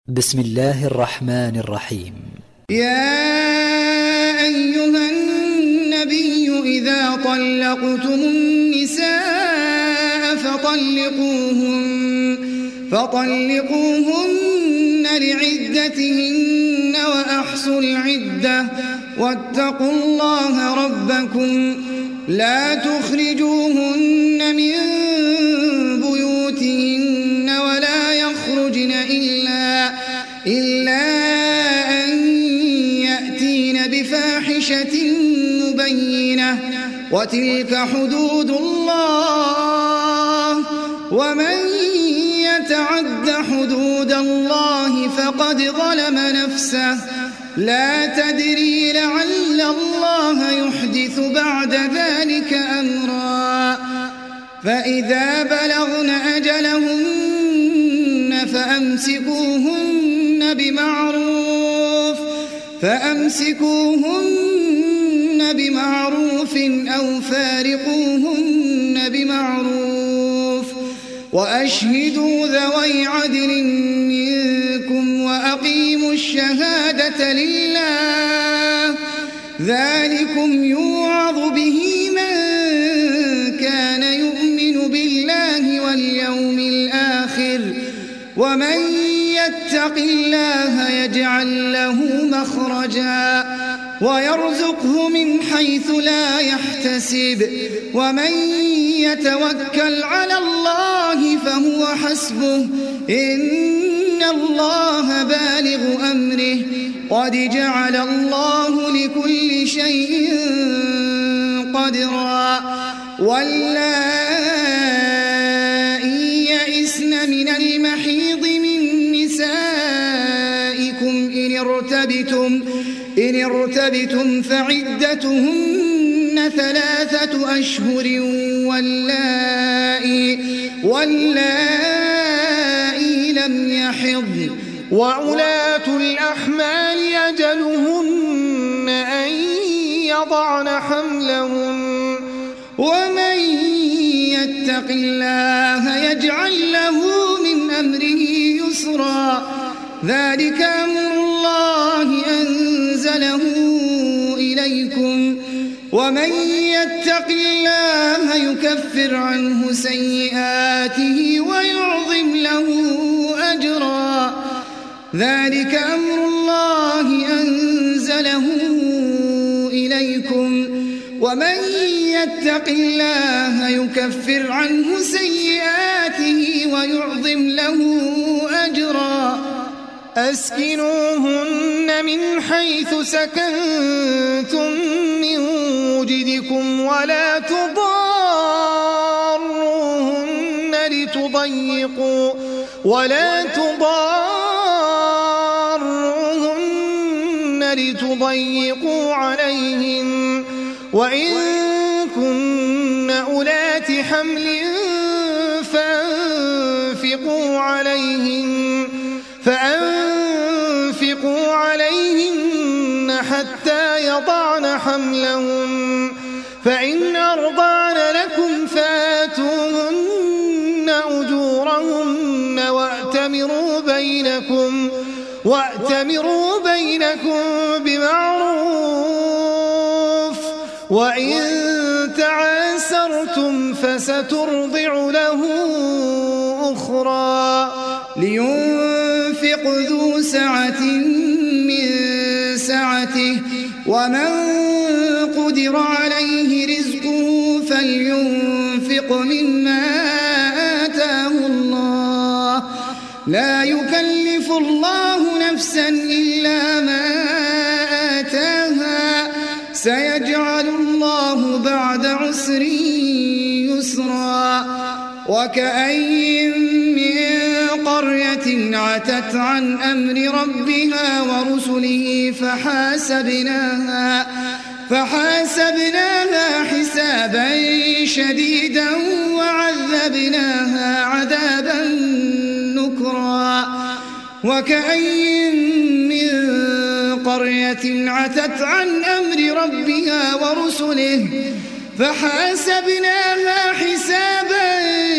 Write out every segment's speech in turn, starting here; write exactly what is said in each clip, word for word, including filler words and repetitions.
بسم الله الرحمن الرحيم. يا أيها النبي إذا طلقتم النساء فطلقوهن, فطلقوهن لعدتهن وأحصوا العدة واتقوا الله ربكم لا تخرجوهن من بيوتهن ولا يخرجن إلا, إلا أن يأتين بفاحشة مبينة وتلك حدود الله ومن يتعد حدود الله فقد ظلم نفسه لا تدري لعل الله يحدث بعد ذلك أمرا فإذا بلغن أجلهن فأمسكوهن بمعروف فأمسكوهن بمعروف أو فارقوهن بمعروف وأشهدوا ذوي عدل منكم وأقيموا الشهادة لله ذلكم يوعظ به من كان يؤمن بالله واليوم الآخر ومن يتق الله يجعل له مخرجا ويرزقه من حيث لا يحتسب ومن يتوكل على الله فهو حسبه إن الله بالغ أمره قد جعل الله لكل شيء قدرا واللائي يئسن من المحيض من نسائكم إن ارتبتم, إن ارتبتم فعدتهن ثلاثة أشهر واللائي, واللائي لم يحضن وأولاة الأحمال أجلهن أن يضعن حملهن ومن يتق الله يجعل له من أمره يسرا ذلك أمر الله أنزله إليكم ومن يتق الله يكفر عنه سيئاته ويعظم له أجرا ذلك أمر الله أنزله إليكم ومن يتق الله يكفر عنه سيئاته ويعظم له أجرا أسكنوهن من حيث سكنتم من وجدكم ولا تضاروهن لتضيقوا ولا تضاروهن لتضيقوا عليهن وإن كن أولات حمل فأنفقوا عليهن فأنفقوا عليهن حتى يضعن حملهن فإن أرضعن لكم فآتوهن أجورهن وأتمروا بينكم وأتمروا بينكم بمعروف وإن تعاسرتم فسترضع له أخرى لينفق ذو سعة من سعته ومن قدر عليه رزقه فلينفق مما آتاه الله لا يكلف الله نفسا إلا ما آتاها سيجعل الله بعد عسر يسرا وكأين من قرية عتت عن أمر ربها ورسله فحاسبناها, فحاسبناها حسابا شديدا وعذبناها عذابا نكرا وكأين من قرية عتت عن أمر ربها ورسله فحاسبناها حسابا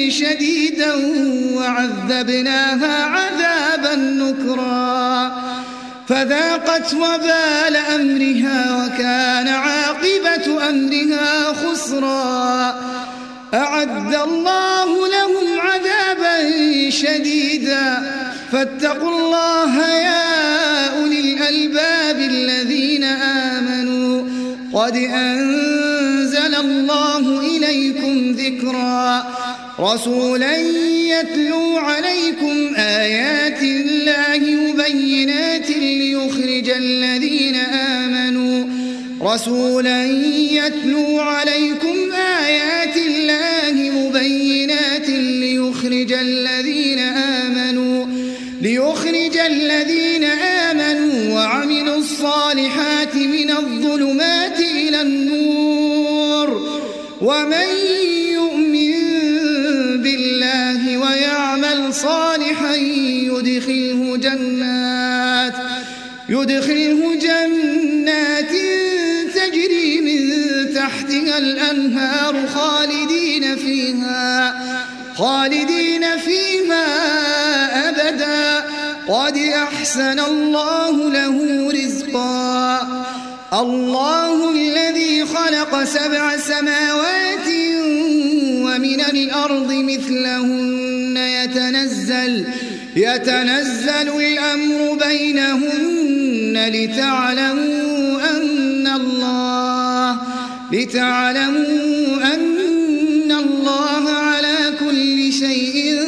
شديدا وعذبناها عذابا نكرا فذاقت وبال أمرها وكان عاقبة أمرها خسرا أعد الله لهم عذابا شديدا فاتقوا الله يا أولي الألباب الذين آمنوا قد أنزل الله إليكم ذكرا رسولا يتلو عليكم آيات الله مبينات ليخرج الذين آمنوا رسولا يتلو عليكم آيات الله مبينات ليخرج الذين آمنوا ليخرج الذين آمنوا وعملوا الصالحات من الظلمات إلى النور ومن يؤمن بالله ويعمل صالحا يدخله جنات يدخله جنات تجري من تحتها الأنهار خالدين فيها خالدين فيها أبدا قد أحسن الله له رزقا الله الذي خلق سبع سماوات ومن الأرض مثلهن يتنزل يتنزل الأمر بينهن لتعلموا أن الله لتعلموا أن الله على كل شيء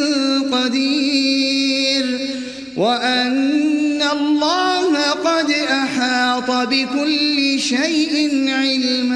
قدير وأن الله قد أحاط بكل شيء علما.